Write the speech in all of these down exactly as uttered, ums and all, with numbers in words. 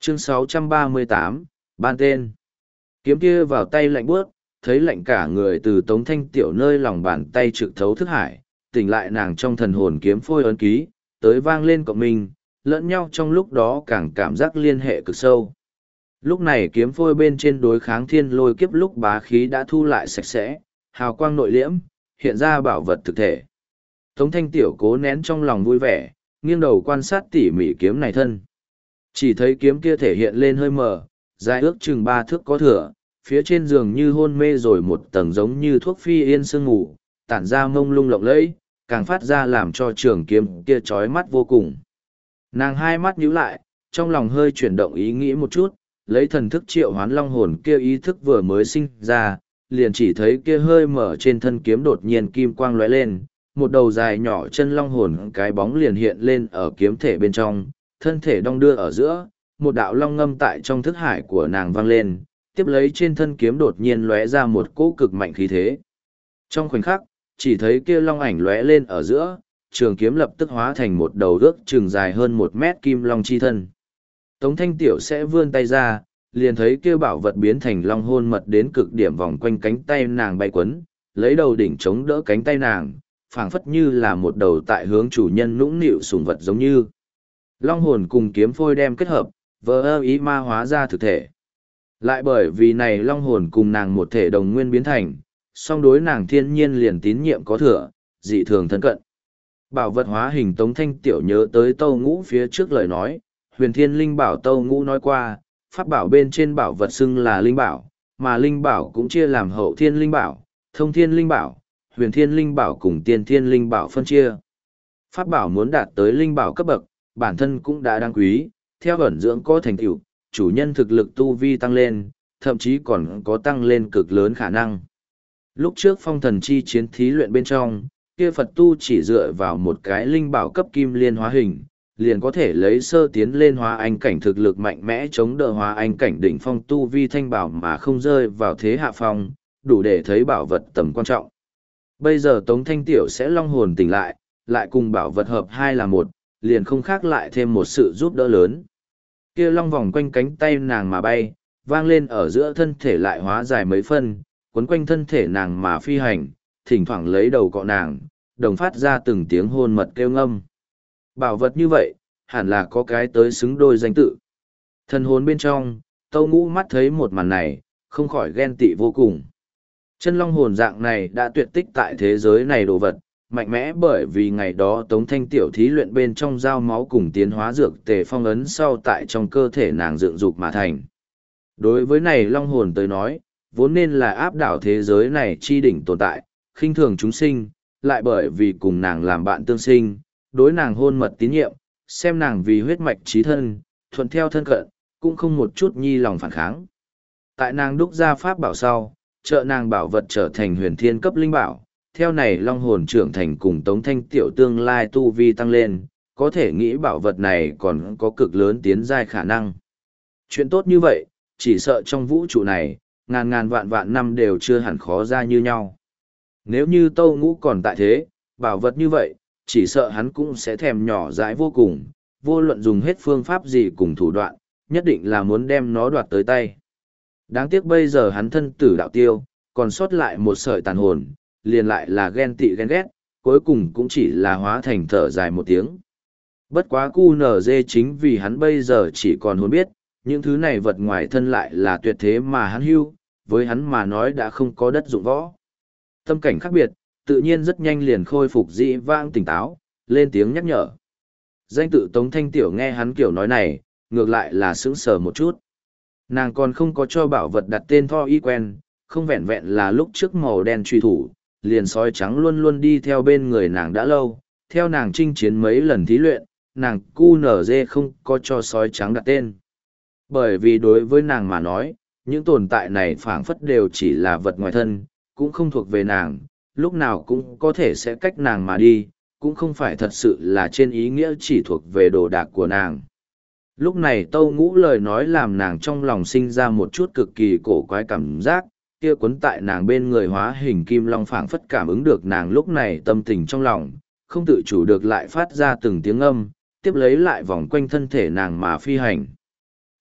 Chương sáu trăm ba mươi tám, ban tên. Kiếm kia vào tay lạnh buốt, thấy lạnh cả người từ Tống Thanh Tiểu nơi lòng bàn tay trực thấu thức hải, tỉnh lại nàng trong thần hồn kiếm phôi ấn ký, tới vang lên cộng mình, lẫn nhau trong lúc đó càng cảm giác liên hệ cực sâu. Lúc này kiếm phôi bên trên đối kháng thiên lôi kiếp lúc bá khí đã thu lại sạch sẽ, hào quang nội liễm, hiện ra bảo vật thực thể. Tống Thanh Tiểu cố nén trong lòng vui vẻ, nghiêng đầu quan sát tỉ mỉ kiếm này thân. Chỉ thấy kiếm kia thể hiện lên hơi mờ, dài ước chừng ba thước có thừa, phía trên giường như hôn mê rồi một tầng giống như thuốc phi yên sương ngủ, tản ra mông lung lộng lẫy, càng phát ra làm cho trường kiếm kia chói mắt vô cùng. Nàng hai mắt nhíu lại, trong lòng hơi chuyển động ý nghĩ một chút, lấy thần thức triệu hoán long hồn kia ý thức vừa mới sinh ra, liền chỉ thấy kia hơi mở trên thân kiếm đột nhiên kim quang lóe lên, một đầu dài nhỏ chân long hồn cái bóng liền hiện lên ở kiếm thể bên trong, thân thể đong đưa ở giữa, một đạo long ngâm tại trong thức hải của nàng vang lên, tiếp lấy trên thân kiếm đột nhiên lóe ra một cỗ cực mạnh khí thế. Trong khoảnh khắc, chỉ thấy kia long ảnh lóe lên ở giữa, trường kiếm lập tức hóa thành một đầu ước chừng dài hơn một mét kim long chi thân. Tống Thanh Tiểu sẽ vươn tay ra, liền thấy kia bảo vật biến thành long hôn mật đến cực điểm vòng quanh cánh tay nàng bay quấn, lấy đầu đỉnh chống đỡ cánh tay nàng, phảng phất như là một đầu tại hướng chủ nhân nũng nịu sủng vật giống như. Long hồn cùng kiếm phôi đem kết hợp, vờ ơ ý ma hóa ra thực thể. Lại bởi vì này long hồn cùng nàng một thể đồng nguyên biến thành, song đối nàng thiên nhiên liền tín nhiệm có thừa, dị thường thân cận. Bảo vật hóa hình Tống Thanh Tiểu nhớ tới Tâu Ngũ phía trước lời nói, huyền thiên linh bảo Tâu Ngũ nói qua, pháp bảo bên trên bảo vật xưng là linh bảo, mà linh bảo cũng chia làm hậu thiên linh bảo, thông thiên linh bảo, huyền thiên linh bảo cùng tiên thiên linh bảo phân chia. Pháp bảo muốn đạt tới linh bảo cấp bậc, bản thân cũng đã đáng quý, theo ẩn dưỡng có thành tựu, chủ nhân thực lực tu vi tăng lên, thậm chí còn có tăng lên cực lớn khả năng. Lúc trước phong thần chi chiến thí luyện bên trong, kia Phật tu chỉ dựa vào một cái linh bảo cấp kim liên hóa hình, liền có thể lấy sơ tiến lên hóa anh cảnh thực lực mạnh mẽ chống đỡ hóa anh cảnh đỉnh phong tu vi thanh bảo mà không rơi vào thế hạ phong, đủ để thấy bảo vật tầm quan trọng. Bây giờ Tống Thanh Tiểu sẽ long hồn tỉnh lại, lại cùng bảo vật hợp hai là một, liền không khác lại thêm một sự giúp đỡ lớn. Kia long vòng quanh cánh tay nàng mà bay, vang lên ở giữa thân thể lại hóa dài mấy phân, quấn quanh thân thể nàng mà phi hành, thỉnh thoảng lấy đầu cọ nàng, đồng phát ra từng tiếng hôn mật kêu ngâm. Bảo vật như vậy, hẳn là có cái tới xứng đôi danh tự. Thần hồn bên trong, Tâu Ngũ mắt thấy một màn này, không khỏi ghen tị vô cùng. Chân long hồn dạng này đã tuyệt tích tại thế giới này đồ vật, mạnh mẽ bởi vì ngày đó Tống Thanh Tiểu thí luyện bên trong dao máu cùng tiến hóa dược tề phong ấn sau tại trong cơ thể nàng dựng dục mà thành. Đối với này long hồn tới nói, vốn nên là áp đảo thế giới này chi đỉnh tồn tại, khinh thường chúng sinh, lại bởi vì cùng nàng làm bạn tương sinh, đối nàng hôn mật tín nhiệm, xem nàng vì huyết mạch trí thân, thuận theo thân cận, cũng không một chút nhi lòng phản kháng. Tại nàng đúc ra pháp bảo sau, trợ nàng bảo vật trở thành huyền thiên cấp linh bảo, theo này long hồn trưởng thành cùng Tống Thanh Tiểu tương lai tu vi tăng lên, có thể nghĩ bảo vật này còn có cực lớn tiến giai khả năng. Chuyện tốt như vậy, chỉ sợ trong vũ trụ này, ngàn ngàn vạn vạn năm đều chưa hẳn khó ra như nhau. Nếu như Tâu Ngũ còn tại thế, bảo vật như vậy, chỉ sợ hắn cũng sẽ thèm nhỏ dãi vô cùng, vô luận dùng hết phương pháp gì cùng thủ đoạn, nhất định là muốn đem nó đoạt tới tay. Đáng tiếc bây giờ hắn thân tử đạo tiêu, còn sót lại một sợi tàn hồn, liền lại là ghen tị ghen ghét, cuối cùng cũng chỉ là hóa thành thở dài một tiếng. Bất quá cu nở dê chính vì hắn bây giờ chỉ còn hồn biết, những thứ này vật ngoài thân lại là tuyệt thế mà hắn hưu, với hắn mà nói đã không có đất dụng võ. Tâm cảnh khác biệt, tự nhiên rất nhanh liền khôi phục dĩ vãng tỉnh táo, lên tiếng nhắc nhở. Danh tự Tống Thanh Tiểu nghe hắn kiểu nói này, ngược lại là sững sờ một chút. Nàng còn không có cho bảo vật đặt tên Tho Y quen, không vẹn vẹn là lúc trước màu đen truy thủ, liền sói trắng luôn luôn đi theo bên người nàng đã lâu, theo nàng chinh chiến mấy lần thí luyện, nàng cu nở dê không có cho sói trắng đặt tên. Bởi vì đối với nàng mà nói, những tồn tại này phảng phất đều chỉ là vật ngoài thân, cũng không thuộc về nàng, lúc nào cũng có thể sẽ cách nàng mà đi, cũng không phải thật sự là trên ý nghĩa chỉ thuộc về đồ đạc của nàng. Lúc này Tâu Ngũ lời nói làm nàng trong lòng sinh ra một chút cực kỳ cổ quái cảm giác, kia quấn tại nàng bên người hóa hình kim long phảng phất cảm ứng được nàng lúc này tâm tình trong lòng, không tự chủ được lại phát ra từng tiếng âm, tiếp lấy lại vòng quanh thân thể nàng mà phi hành.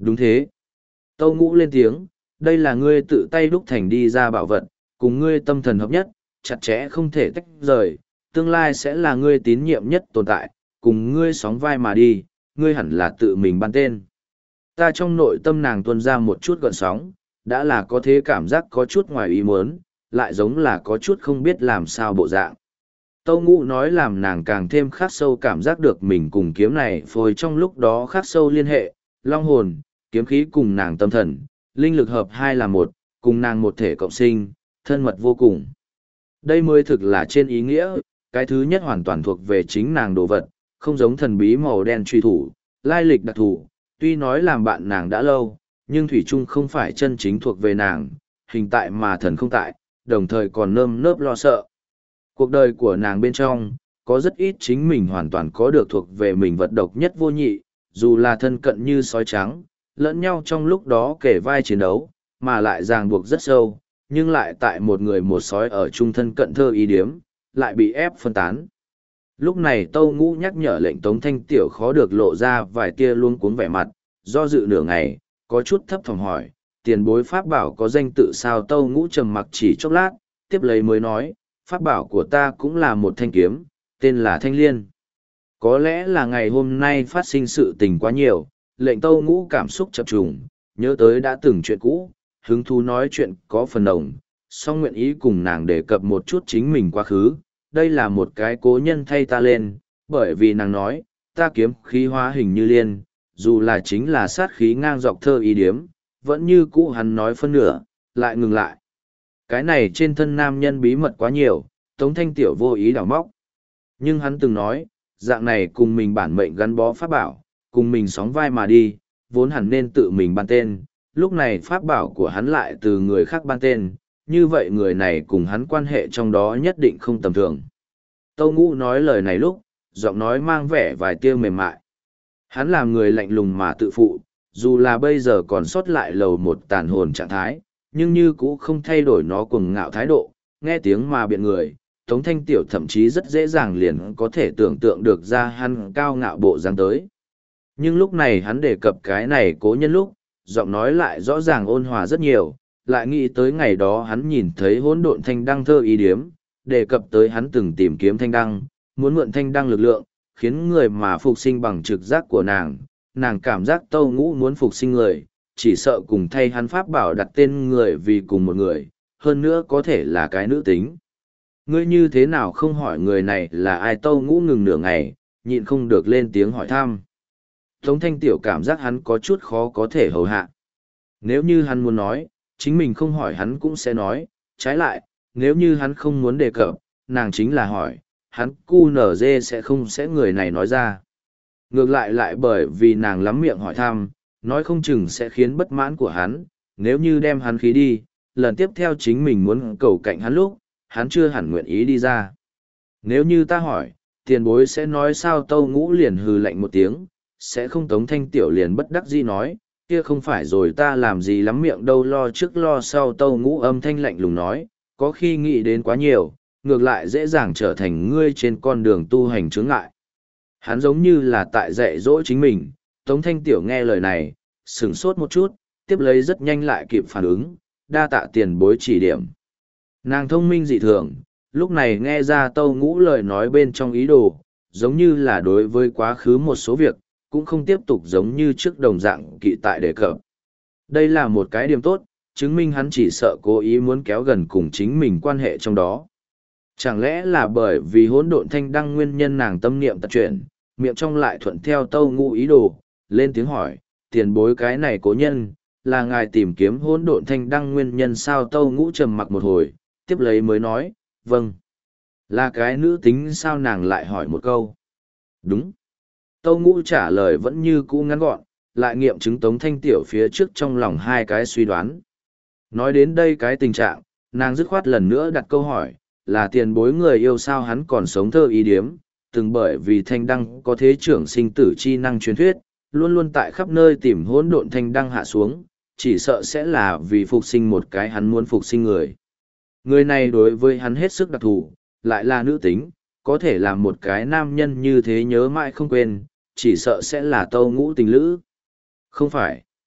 Đúng thế. Tâu Ngũ lên tiếng, đây là ngươi tự tay đúc thành đi ra bảo vật, cùng ngươi tâm thần hợp nhất, chặt chẽ không thể tách rời, tương lai sẽ là ngươi tín nhiệm nhất tồn tại, cùng ngươi sóng vai mà đi, ngươi hẳn là tự mình ban tên. Ta trong nội tâm nàng tuôn ra một chút gợn sóng, đã là có thế cảm giác có chút ngoài ý muốn, lại giống là có chút không biết làm sao bộ dạng. Tâu Ngũ nói làm nàng càng thêm khắc sâu cảm giác được mình cùng kiếm này phôi trong lúc đó khắc sâu liên hệ, long hồn, kiếm khí cùng nàng tâm thần, linh lực hợp hai là một, cùng nàng một thể cộng sinh, thân mật vô cùng. Đây mới thực là trên ý nghĩa, cái thứ nhất hoàn toàn thuộc về chính nàng đồ vật, không giống thần bí màu đen truy thủ, lai lịch đặc thù, tuy nói làm bạn nàng đã lâu, nhưng Thủy Trung không phải chân chính thuộc về nàng, hình tại mà thần không tại, đồng thời còn nơm nớp lo sợ. Cuộc đời của nàng bên trong, có rất ít chính mình hoàn toàn có được thuộc về mình vật độc nhất vô nhị, dù là thân cận như sói trắng, lẫn nhau trong lúc đó kể vai chiến đấu, mà lại ràng buộc rất sâu, nhưng lại tại một người một sói ở chung thân cận thơ ý điếm, lại bị ép phân tán. Lúc này Tâu Ngũ nhắc nhở lệnh Tống Thanh Tiểu khó được lộ ra vài tia luôn cuống vẻ mặt, do dự nửa ngày, có chút thấp thỏm hỏi, tiền bối pháp bảo có danh tự sao? Tâu Ngũ trầm mặc chỉ chốc lát, tiếp lấy mới nói, pháp bảo của ta cũng là một thanh kiếm, tên là Thanh Liên. Có lẽ là ngày hôm nay phát sinh sự tình quá nhiều, lệnh Tâu Ngũ cảm xúc chập trùng, nhớ tới đã từng chuyện cũ, hứng thú nói chuyện có phần đồng, song nguyện ý cùng nàng đề cập một chút chính mình quá khứ. Đây là một cái cố nhân thay ta lên, bởi vì nàng nói, ta kiếm khí hóa hình như liên, dù là chính là sát khí ngang dọc thơ ý điếm, vẫn như cũ hắn nói phân nửa, lại ngừng lại. Cái này trên thân nam nhân bí mật quá nhiều, Tống Thanh Tiểu vô ý đảo móc. Nhưng hắn từng nói, dạng này cùng mình bản mệnh gắn bó pháp bảo, cùng mình sóng vai mà đi, vốn hẳn nên tự mình ban tên, lúc này pháp bảo của hắn lại từ người khác ban tên, như vậy người này cùng hắn quan hệ trong đó nhất định không tầm thường. Tâu Ngũ nói lời này lúc, giọng nói mang vẻ vài tia mềm mại. Hắn làm người lạnh lùng mà tự phụ, dù là bây giờ còn sót lại lầu một tàn hồn trạng thái, nhưng như cũ không thay đổi nó cuồng ngạo thái độ, nghe tiếng mà biện người. Tống Thanh Tiểu thậm chí rất dễ dàng liền có thể tưởng tượng được ra hắn cao ngạo bộ dáng tới. Nhưng lúc này hắn đề cập cái này cố nhân lúc, giọng nói lại rõ ràng ôn hòa rất nhiều, lại nghĩ tới ngày đó hắn nhìn thấy hỗn độn thanh đăng thơ ý điếm, đề cập tới hắn từng tìm kiếm thanh đăng, muốn mượn thanh đăng lực lượng, khiến người mà phục sinh bằng trực giác của nàng, nàng cảm giác Tâu Ngũ muốn phục sinh người, chỉ sợ cùng thay hắn pháp bảo đặt tên người vì cùng một người, hơn nữa có thể là cái nữ tính. Ngươi như thế nào không hỏi người này là ai? Tâu Ngũ ngừng nửa ngày, nhịn không được lên tiếng hỏi thăm. Tống Thanh Tiểu cảm giác hắn có chút khó có thể hầu hạ. Nếu như hắn muốn nói, chính mình không hỏi hắn cũng sẽ nói, trái lại, nếu như hắn không muốn đề cập, nàng chính là hỏi, hắn cu nở dê sẽ không sẽ người này nói ra. Ngược lại lại bởi vì nàng lắm miệng hỏi thăm, nói không chừng sẽ khiến bất mãn của hắn, nếu như đem hắn khí đi, lần tiếp theo chính mình muốn cầu cạnh hắn lúc, hắn chưa hẳn nguyện ý đi ra. Nếu như ta hỏi, tiền bối sẽ nói sao? Tâu Ngũ liền hừ lạnh một tiếng, sẽ không. Tống Thanh Tiểu liền bất đắc dĩ nói, kia không phải rồi ta làm gì lắm miệng đâu, lo trước lo sau. Tâu Ngũ âm thanh lạnh lùng nói, có khi nghĩ đến quá nhiều, ngược lại dễ dàng trở thành ngươi trên con đường tu hành chướng ngại. Hắn giống như là tại dạy dỗ chính mình. Tống Thanh Tiểu nghe lời này, sửng sốt một chút, tiếp lấy rất nhanh lại kịp phản ứng, đa tạ tiền bối chỉ điểm. Nàng thông minh dị thường, lúc này nghe ra Tâu Ngũ lời nói bên trong ý đồ, giống như là đối với quá khứ một số việc, cũng không tiếp tục giống như trước đồng dạng kỵ tại đề cập. Đây là một cái điểm tốt, chứng minh hắn chỉ sợ cố ý muốn kéo gần cùng chính mình quan hệ trong đó. Chẳng lẽ là bởi vì hỗn độn thanh đăng nguyên nhân nàng tâm niệm tật chuyển, miệng trong lại thuận theo Tâu Ngũ ý đồ, lên tiếng hỏi, tiền bối cái này cố nhân, là ngài tìm kiếm hỗn độn thanh đăng nguyên nhân sao? Tâu Ngũ trầm mặc một hồi, tiếp lấy mới nói, vâng. Là cái nữ tính sao? Nàng lại hỏi một câu. Đúng. Tâu Ngũ trả lời vẫn như cũ ngắn gọn, lại nghiệm chứng Tống Thanh Tiểu phía trước trong lòng hai cái suy đoán. Nói đến đây cái tình trạng, nàng dứt khoát lần nữa đặt câu hỏi, là tiền bối người yêu sao? Hắn còn sống thơ ý điếm, từng bởi vì thanh đăng có thế trưởng sinh tử chi năng truyền thuyết, luôn luôn tại khắp nơi tìm hỗn độn thanh đăng hạ xuống, chỉ sợ sẽ là vì phục sinh một cái hắn muốn phục sinh người. Người này đối với hắn hết sức đặc thù, lại là nữ tính, có thể làm một cái nam nhân như thế nhớ mãi không quên, chỉ sợ sẽ là Tâu Ngũ tình lữ. Không phải.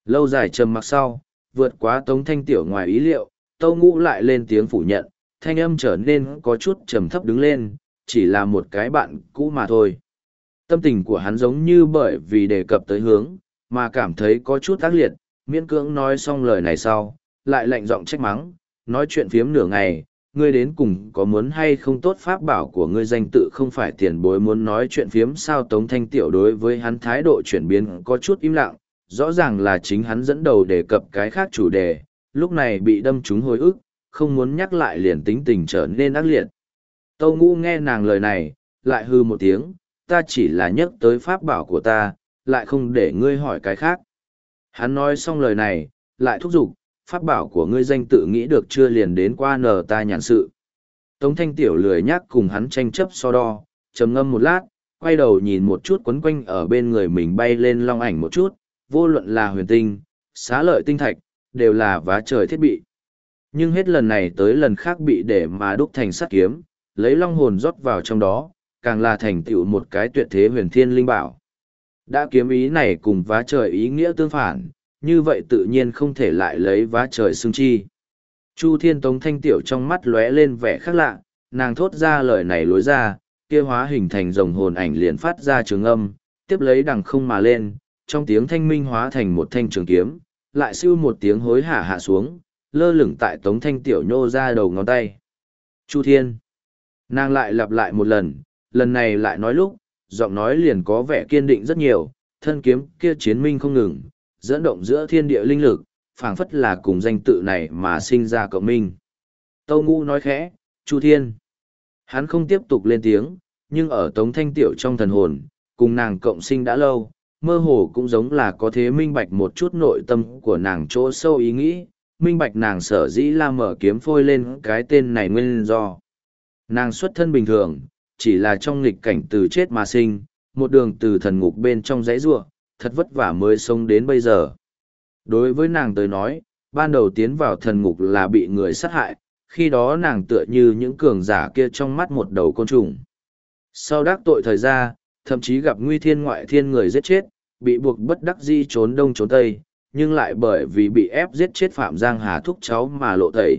Lâu dài trầm mặc sau, vượt quá Tống Thanh Tiểu ngoài ý liệu, Tâu Ngũ lại lên tiếng phủ nhận, thanh âm trở nên có chút trầm thấp đứng lên, chỉ là một cái bạn cũ mà thôi. Tâm tình của hắn giống như bởi vì đề cập tới hướng, mà cảm thấy có chút ác liệt, miễn cưỡng nói xong lời này sau, lại lạnh giọng trách mắng, nói chuyện phiếm nửa ngày, ngươi đến cùng có muốn hay không tốt pháp bảo của ngươi danh tự không phải tiền bối muốn nói chuyện phiếm sao. Tống Thanh Tiểu đối với hắn thái độ chuyển biến có chút im lặng, rõ ràng là chính hắn dẫn đầu đề cập cái khác chủ đề, lúc này bị đâm trúng hồi ức, không muốn nhắc lại liền tính tình trở nên ác liệt. Tâu Ngũ nghe nàng lời này, lại hư một tiếng, ta chỉ là nhắc tới pháp bảo của ta, lại không để ngươi hỏi cái khác. Hắn nói xong lời này, lại thúc giục, pháp bảo của ngươi danh tự nghĩ được chưa liền đến qua nờ ta nhàn sự. Tống Thanh Tiểu lười nhắc cùng hắn tranh chấp so đo, trầm ngâm một lát, quay đầu nhìn một chút quấn quanh ở bên người mình bay lên long ảnh một chút, vô luận là huyền tinh, xá lợi tinh thạch, đều là vá trời thiết bị. Nhưng hết lần này tới lần khác bị để mà đúc thành sắt kiếm, lấy long hồn rót vào trong đó, càng là thành tựu một cái tuyệt thế huyền thiên linh bảo. Đã kiếm ý này cùng vá trời ý nghĩa tương phản, như vậy tự nhiên không thể lại lấy vá trời xưng chi. Chu Thiên Tống Thanh Tiểu trong mắt lóe lên vẻ khác lạ, nàng thốt ra lời này lối ra, kia hóa hình thành rồng hồn ảnh liền phát ra trường âm, tiếp lấy đằng không mà lên, trong tiếng thanh minh hóa thành một thanh trường kiếm, lại siêu một tiếng hối hả hạ xuống, lơ lửng tại Tống Thanh Tiểu nhô ra đầu ngón tay. Chu Thiên. Nàng lại lặp lại một lần, lần này lại nói lúc, giọng nói liền có vẻ kiên định rất nhiều, thân kiếm kia chiến minh không ngừng, dẫn động giữa thiên địa linh lực, phảng phất là cùng danh tự này mà sinh ra cộng minh. Tâu Ngũ nói khẽ, Chu Thiên. Hắn không tiếp tục lên tiếng, nhưng ở Tống Thanh Tiểu trong thần hồn, cùng nàng cộng sinh đã lâu, mơ hồ cũng giống là có thế minh bạch một chút nội tâm của nàng chỗ sâu ý nghĩ, minh bạch nàng sở dĩ là mở kiếm phôi lên cái tên này nguyên do. Nàng xuất thân bình thường, chỉ là trong nghịch cảnh từ chết mà sinh, một đường từ thần ngục bên trong dãy ruộng, thật vất vả mới sống đến bây giờ. Đối với nàng tới nói, ban đầu tiến vào thần ngục là bị người sát hại, khi đó nàng tựa như những cường giả kia trong mắt một đầu côn trùng. Sau đắc tội thời gian, thậm chí gặp nguy thiên ngoại thiên người giết chết, bị buộc bất đắc dĩ trốn đông trốn tây, nhưng lại bởi vì bị ép giết chết Phạm Giang Hà thúc cháu mà lộ tẩy.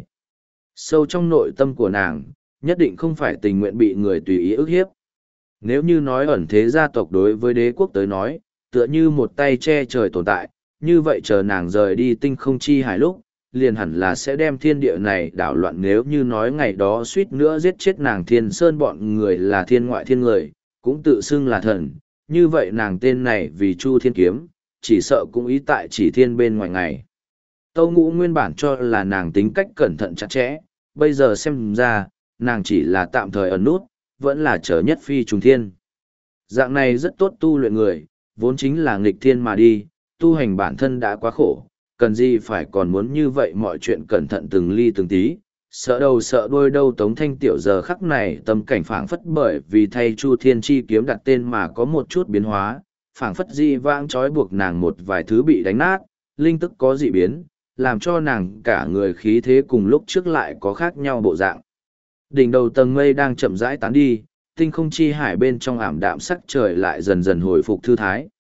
Sâu trong nội tâm của nàng, nhất định không phải tình nguyện bị người tùy ý ức hiếp. Nếu như nói ẩn thế gia tộc đối với đế quốc tới nói, tựa như một tay che trời tồn tại, như vậy chờ nàng rời đi tinh không chi hải lúc, liền hẳn là sẽ đem thiên địa này đảo loạn. Nếu như nói ngày đó suýt nữa giết chết nàng Thiên Sơn bọn người là thiên ngoại thiên người, cũng tự xưng là thần, như vậy nàng tên này vì Chu Thiên Kiếm, chỉ sợ cũng ý tại chỉ thiên bên ngoài ngày. Tâu Ngũ nguyên bản cho là nàng tính cách cẩn thận chặt chẽ, bây giờ xem ra, nàng chỉ là tạm thời ẩn nút, vẫn là trở nhất phi trùng thiên. Dạng này rất tốt tu luyện người, vốn chính là nghịch thiên mà đi, tu hành bản thân đã quá khổ, cần gì phải còn muốn như vậy mọi chuyện cẩn thận từng ly từng tí, sợ đầu sợ đuôi đâu. Tống Thanh Tiểu giờ khắc này tâm cảnh phảng phất bởi vì thay Chu Thiên Chi kiếm đặt tên mà có một chút biến hóa, phảng phất di vãng trói buộc nàng một vài thứ bị đánh nát, linh tức có dị biến, làm cho nàng cả người khí thế cùng lúc trước lại có khác nhau bộ dạng. Đỉnh đầu tầng mây đang chậm rãi tán đi, tinh không chi hải bên trong ảm đạm sắc trời lại dần dần hồi phục thư thái.